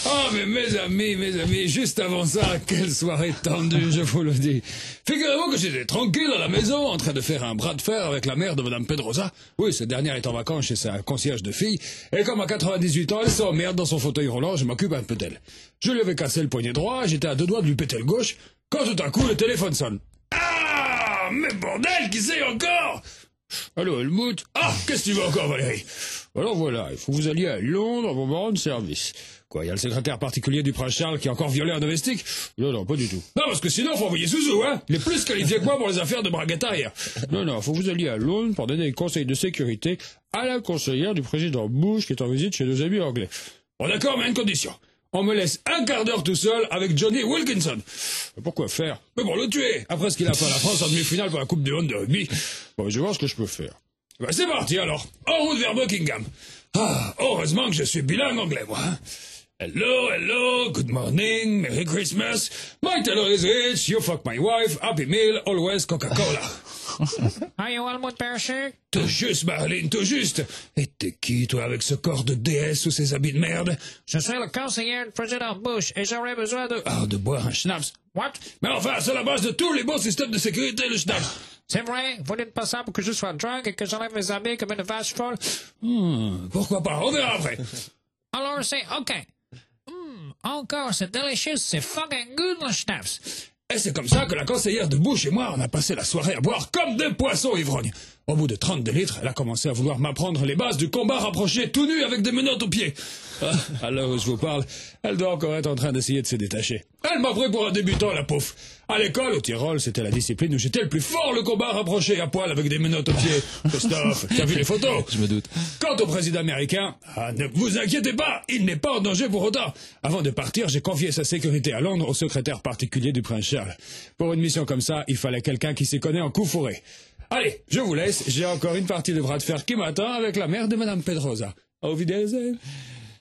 Ah, mais mes amis, juste avant ça, quelle soirée tendue, je vous le dis. Figurez-vous que j'étais tranquille à la maison, en train de faire un bras de fer avec la mère de Madame Pedrosa. Oui, cette dernière est en vacances chez sa concierge de fille, et comme à 98 ans, elle s'emmerde dans son fauteuil roulant, je m'occupe un peu d'elle. Je lui avais cassé le poignet droit, j'étais à 2 doigts de lui péter le gauche, quand tout à coup, le téléphone sonne. Ah, mais bordel, qui c'est encore? Allô, Helmut? Ah, qu'est-ce que tu veux encore, Valérie? Alors voilà, il faut que vous alliez à Londres pour me rendre service. Quoi, il y a le secrétaire particulier du prince Charles qui a encore violé un domestique? Non, pas du tout. Non, parce que sinon, faut envoyer Zouzou, hein? Il est plus qualifié que moi pour les affaires de braguette arrière. Non, faut que vous alliez à Londres pour donner des conseils de sécurité à la conseillère du président Bush qui est en visite chez nos amis anglais. Bon, d'accord, mais à une condition. On me laisse un quart d'heure tout seul avec Johnny Wilkinson. Pourquoi faire? Mais pour le tuer, après ce qu'il a fait à la France en demi-finale pour la Coupe du Monde de rugby. Bon, je vais voir ce que je peux faire. Ben, c'est parti alors, en route vers Buckingham. Ah, heureusement que je suis bilingue anglais, moi. Hein. Hello, good morning, Merry Christmas. My tailor is rich, you fuck my wife, Happy Meal, always Coca-Cola. Are you Helmut Percher? Tout juste, Marlene, tout juste. Et t'es qui, toi, avec ce corps de déesse ou ces habits de merde? Je suis le conseiller du président Bush et j'aurais besoin de... Ah, de boire un schnapps. What? Mais enfin, c'est la base de tous les bons systèmes de sécurité, le schnapps. C'est vrai, vous n'êtes pas ça pour que je sois drunk et que j'enlève mes habits comme une vache folle? Pourquoi pas, on verra après. Alors c'est OK. Encore, c'est délicieux, c'est fucking good, le schnapps. Et c'est comme ça que la conseillère de Bush et moi, on a passé la soirée à boire comme des poissons ivrognes. Au bout de 32 litres, elle a commencé à vouloir m'apprendre les bases du combat rapproché tout nu avec des menottes aux pieds. Ah, à l'heure où je vous parle, elle doit encore être en train d'essayer de se détacher. Elle m'a pris pour un débutant, la pauvre. À l'école, au Tyrol, c'était la discipline où j'étais le plus fort, le combat rapproché à poil avec des menottes aux pieds. Christophe, tu as vu les photos? Je me doute. Quant au président américain, ne vous inquiétez pas, il n'est pas en danger pour autant. Avant de partir, j'ai confié sa sécurité à Londres au secrétaire particulier du prince Charles. Pour une mission comme ça, il fallait quelqu'un qui s'y connaît en coups fourrés. Allez, je vous laisse, j'ai encore une partie de bras de fer qui m'attend avec la mère de Madame Pedrosa. Auf Wiedersehen.